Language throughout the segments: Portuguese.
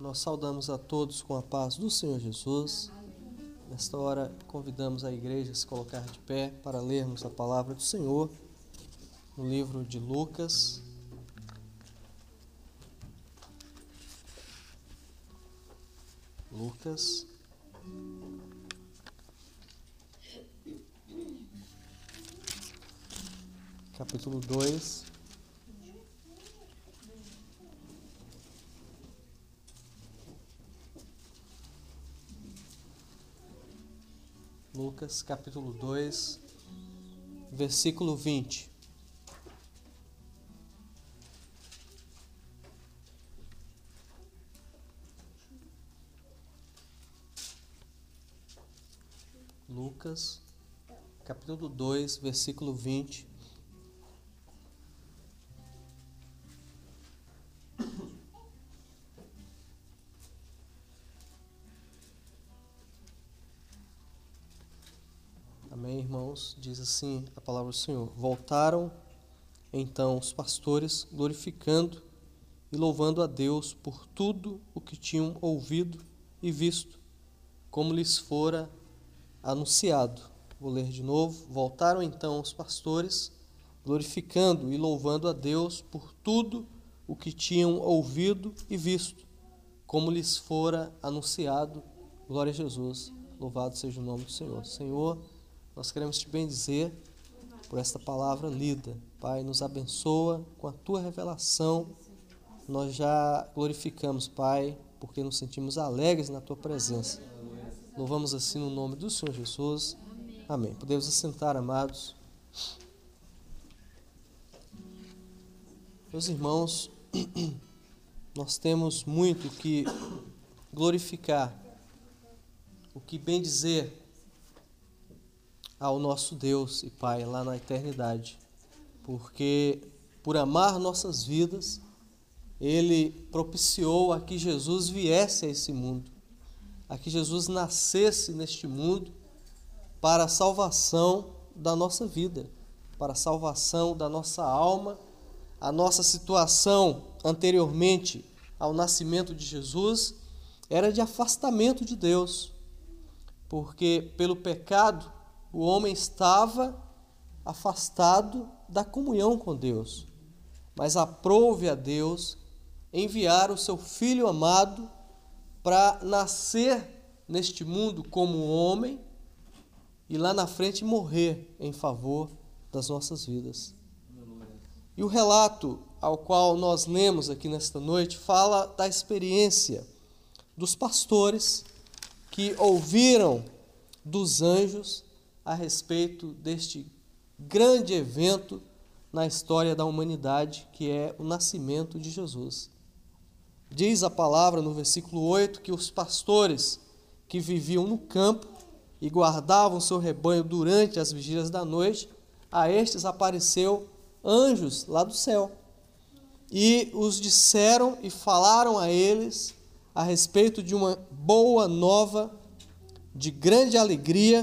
Nós saudamos a todos com a paz do Senhor Jesus. Nesta hora, convidamos a igreja a se colocar de pé para lermos a palavra do Senhor no livro de Lucas. Capítulo 2. Lucas, capítulo 2, versículo 20. Lucas, capítulo 2, versículo 20. Amém, irmãos? Diz assim a palavra do Senhor. Voltaram então os pastores, glorificando e louvando a Deus por tudo o que tinham ouvido e visto, como lhes fora anunciado. Vou ler de novo. Voltaram então os pastores, glorificando e louvando a Deus por tudo o que tinham ouvido e visto, como lhes fora anunciado. Glória a Jesus. Louvado seja o nome do Senhor. Senhor, nós queremos te bendizer por esta palavra lida. Pai, nos abençoa com a tua revelação. Nós já glorificamos, Pai, porque nos sentimos alegres na tua presença. Louvamos assim no nome do Senhor Jesus. Amém. Podemos assentar, amados. Meus irmãos, nós temos muito que glorificar, o que bendizer ao nosso Deus e Pai lá na eternidade, porque por amar nossas vidas, Ele propiciou a que Jesus viesse a esse mundo, a que Jesus nascesse neste mundo para a salvação da nossa vida, para a salvação da nossa alma. A nossa situação anteriormente ao nascimento de Jesus era de afastamento de Deus, porque pelo pecado o homem estava afastado da comunhão com Deus. Mas aprouve a Deus enviar o seu Filho amado para nascer neste mundo como homem e lá na frente morrer em favor das nossas vidas. E o relato ao qual nós lemos aqui nesta noite fala da experiência dos pastores que ouviram dos anjos a respeito deste grande evento na história da humanidade, que é o nascimento de Jesus. Diz a palavra no versículo 8 que os pastores que viviam no campo e guardavam seu rebanho durante as vigílias da noite, a estes apareceu anjos lá do céu e os disseram e falaram a eles a respeito de uma boa nova de grande alegria,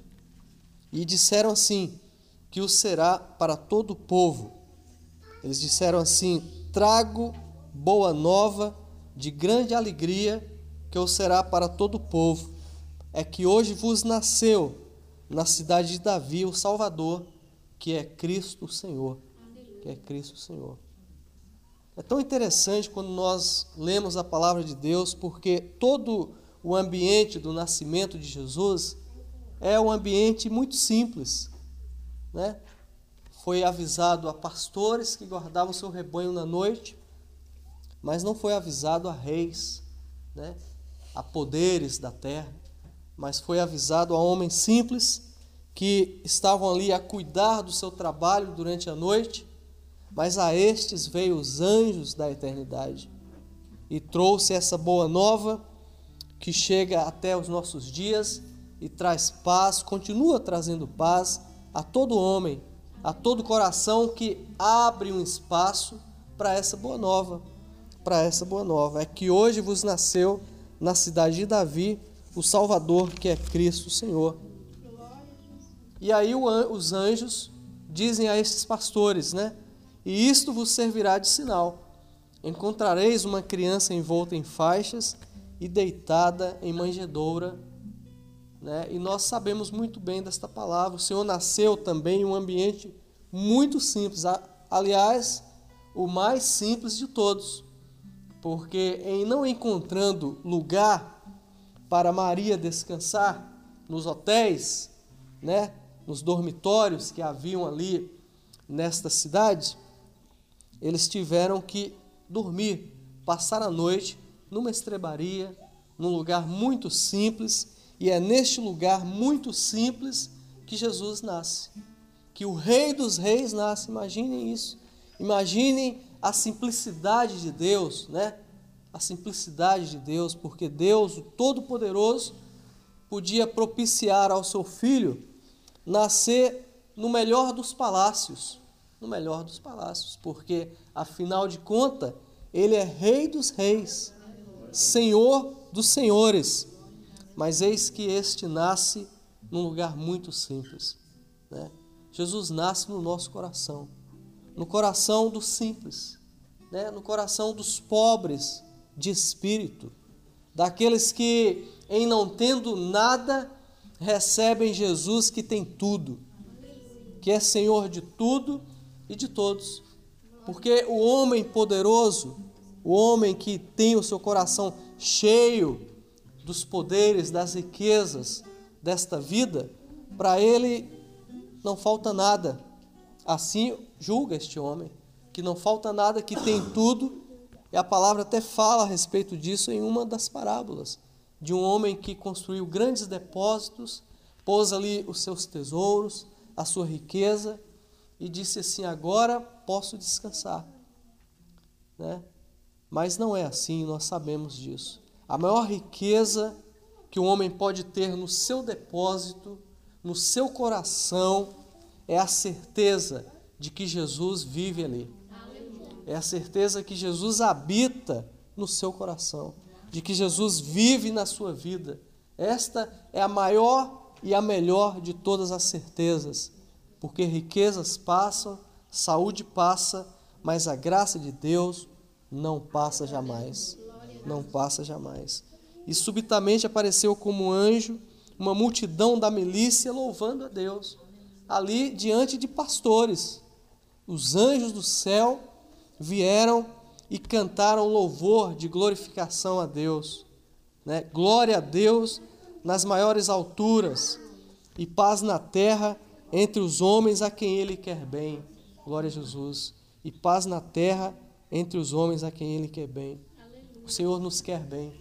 e disseram assim, que o será para todo o povo. Eles disseram assim: trago boa nova de grande alegria, que o será para todo o povo. É que hoje vos nasceu na cidade de Davi o Salvador, que é Cristo o Senhor. Que é Cristo o Senhor. É tão interessante quando nós lemos a palavra de Deus, porque todo o ambiente do nascimento de Jesus é um ambiente muito simples, né? Foi avisado a pastores que guardavam seu rebanho na noite, mas não foi avisado a reis, né? A poderes da terra, mas foi avisado a homens simples que estavam ali a cuidar do seu trabalho durante a noite. Mas a estes veio os anjos da eternidade e trouxe essa boa nova que chega até os nossos dias e traz paz, continua trazendo paz a todo homem, a todo coração que abre um espaço para essa boa nova. Para essa boa nova. É que hoje vos nasceu na cidade de Davi o Salvador, que é Cristo o Senhor. E aí os anjos dizem a estes pastores, né? E isto vos servirá de sinal. encontrareis uma criança envolta em faixas e deitada em manjedoura, né? E nós sabemos muito bem desta palavra. O Senhor nasceu também em um ambiente muito simples, aliás, o mais simples de todos, porque em não encontrando lugar para Maria descansar nos hotéis, né, nos dormitórios que haviam ali nesta cidade, eles tiveram que dormir, passar a noite numa estrebaria, num lugar muito simples, e é neste lugar muito simples que Jesus nasce, que o Rei dos Reis nasce. Imaginem isso, imaginem a simplicidade de Deus, né? A simplicidade de Deus, porque Deus, o Todo-Poderoso, podia propiciar ao seu Filho nascer no melhor dos palácios, porque, afinal de contas, Ele é Rei dos Reis, Senhor dos Senhores, mas eis que este nasce num lugar muito simples, né? Jesus nasce no nosso coração, no coração dos simples, né? No coração dos pobres de espírito, daqueles que, em não tendo nada, recebem Jesus que tem tudo, que é Senhor de tudo e de todos. Porque o homem poderoso, o homem que tem o seu coração cheio dos poderes, das riquezas desta vida, para ele não falta nada. Assim julga este homem, que não falta nada, que tem tudo. E a palavra até fala a respeito disso em uma das parábolas, de um homem que construiu grandes depósitos, pôs ali os seus tesouros, a sua riqueza, e disse assim: agora posso descansar, né? Mas não é assim, nós sabemos disso. A maior riqueza que um homem pode ter no seu depósito, no seu coração, é a certeza de que Jesus vive ali. É a certeza que Jesus habita no seu coração, de que Jesus vive na sua vida. Esta é a maior e a melhor de todas as certezas, porque riquezas passam, saúde passa, mas a graça de Deus não passa jamais, não passa jamais. E subitamente apareceu como anjo uma multidão da milícia louvando a Deus, ali diante de pastores. Os anjos do céu vieram e cantaram louvor de glorificação a Deus, né? Glória a Deus nas maiores alturas e paz na terra entre os homens a quem Ele quer bem. Glória a Jesus. E paz na terra entre os homens a quem Ele quer bem. O Senhor nos quer bem.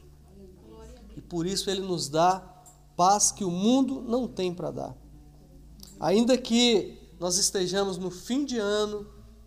E por isso Ele nos dá paz que o mundo não tem para dar. Ainda que nós estejamos no fim de ano,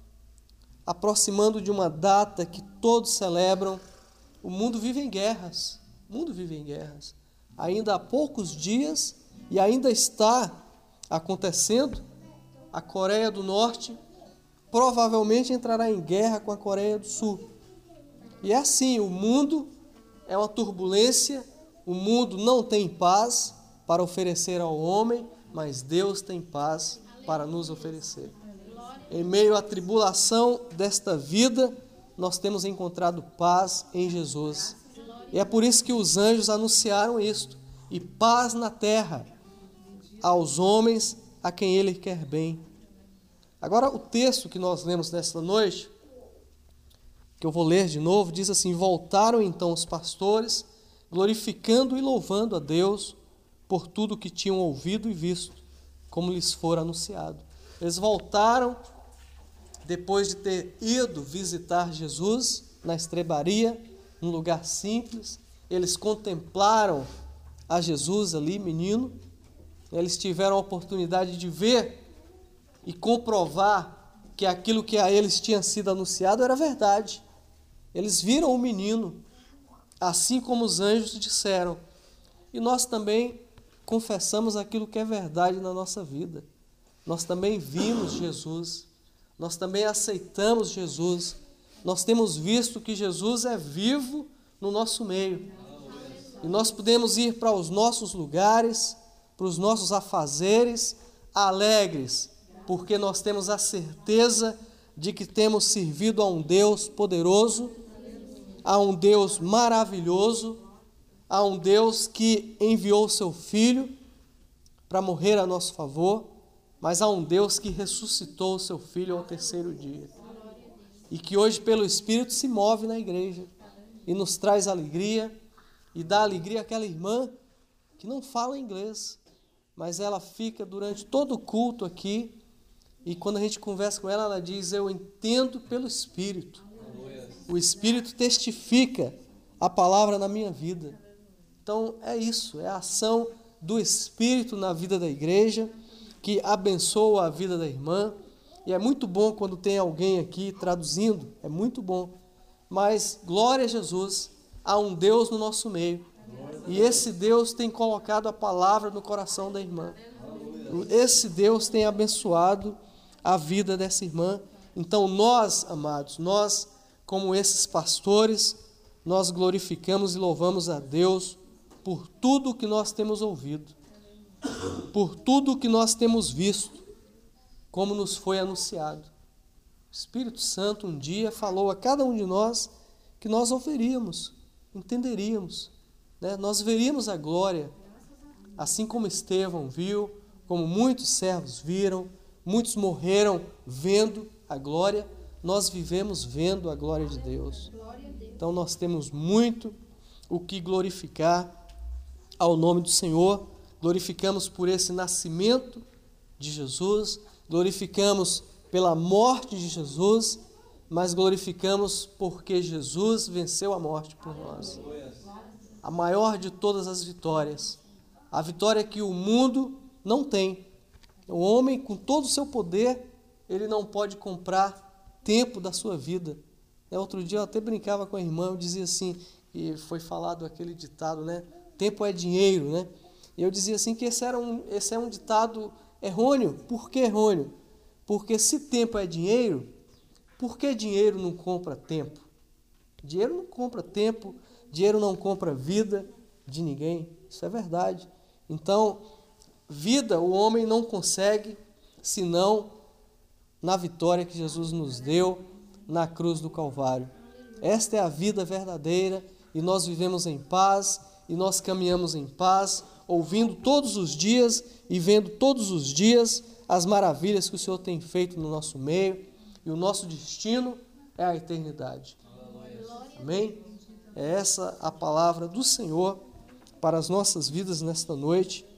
aproximando de uma data que todos celebram, o mundo vive em guerras. O mundo vive em guerras. Ainda há poucos dias, e ainda está acontecendo, a Coreia do Norte provavelmente entrará em guerra com a Coreia do Sul. E é assim, o mundo é uma turbulência, o mundo não tem paz para oferecer ao homem, mas Deus tem paz para nos oferecer. Em meio à tribulação desta vida, nós temos encontrado paz em Jesus. E é por isso que os anjos anunciaram isto: e paz na terra aos homens a quem Ele quer bem. Agora, o texto que nós lemos nesta noite, que eu vou ler de novo, diz assim: voltaram então os pastores, glorificando e louvando a Deus por tudo que tinham ouvido e visto, como lhes fora anunciado. Eles voltaram depois de ter ido visitar Jesus na estrebaria, num lugar simples. Eles contemplaram a Jesus ali, menino. Eles tiveram a oportunidade de ver e comprovar que aquilo que a eles tinha sido anunciado era verdade. Eles viram o menino, assim como os anjos disseram. E nós também confessamos aquilo que é verdade na nossa vida. Nós também vimos Jesus, nós também aceitamos Jesus, nós temos visto que Jesus é vivo no nosso meio. E nós podemos ir para os nossos lugares, para os nossos afazeres, alegres, porque nós temos a certeza de que temos servido a um Deus poderoso, há um Deus maravilhoso, há um Deus que enviou o seu Filho para morrer a nosso favor, mas há um Deus que ressuscitou o seu Filho ao terceiro dia. E que hoje, pelo Espírito, se move na igreja e nos traz alegria, e dá alegria àquela irmã que não fala inglês, mas ela fica durante todo o culto aqui, e quando a gente conversa com ela, ela diz: eu entendo pelo Espírito. O Espírito testifica a palavra na minha vida. Então é isso, é a ação do Espírito na vida da igreja, que abençoa a vida da irmã. E é muito bom quando tem alguém aqui traduzindo, é muito bom. Mas, glória a Jesus, há um Deus no nosso meio. E esse Deus tem colocado a palavra no coração da irmã. Esse Deus tem abençoado a vida dessa irmã. Então nós, amados, nós, como esses pastores, nós glorificamos e louvamos a Deus por tudo o que nós temos ouvido, por tudo o que nós temos visto, como nos foi anunciado. O Espírito Santo um dia falou a cada um de nós que nós ouviríamos, entenderíamos, né? Nós veríamos a glória, assim como Estevão viu, como muitos servos viram, muitos morreram vendo a glória, nós vivemos vendo a glória de Deus. Então nós temos muito o que glorificar ao nome do Senhor. Glorificamos por esse nascimento de Jesus, glorificamos pela morte de Jesus, mas glorificamos porque Jesus venceu a morte por nós. A maior de todas as vitórias, a vitória que o mundo não tem. O homem, com todo o seu poder, ele não pode comprar tempo da sua vida. Outro dia eu até brincava com a irmã, eu dizia assim, e foi falado aquele ditado, né? Tempo é dinheiro, né? E eu dizia assim que esse é um ditado errôneo. Por que errôneo? Porque se tempo é dinheiro, por que dinheiro não compra tempo? Dinheiro não compra tempo, dinheiro não compra vida de ninguém. Isso é verdade. Então, vida o homem não consegue, senão na vitória que Jesus nos deu na cruz do Calvário. Esta é a vida verdadeira, e nós vivemos em paz, e nós caminhamos em paz, ouvindo todos os dias e vendo todos os dias as maravilhas que o Senhor tem feito no nosso meio, e o nosso destino é a eternidade. Amém? É essa a palavra do Senhor para as nossas vidas nesta noite.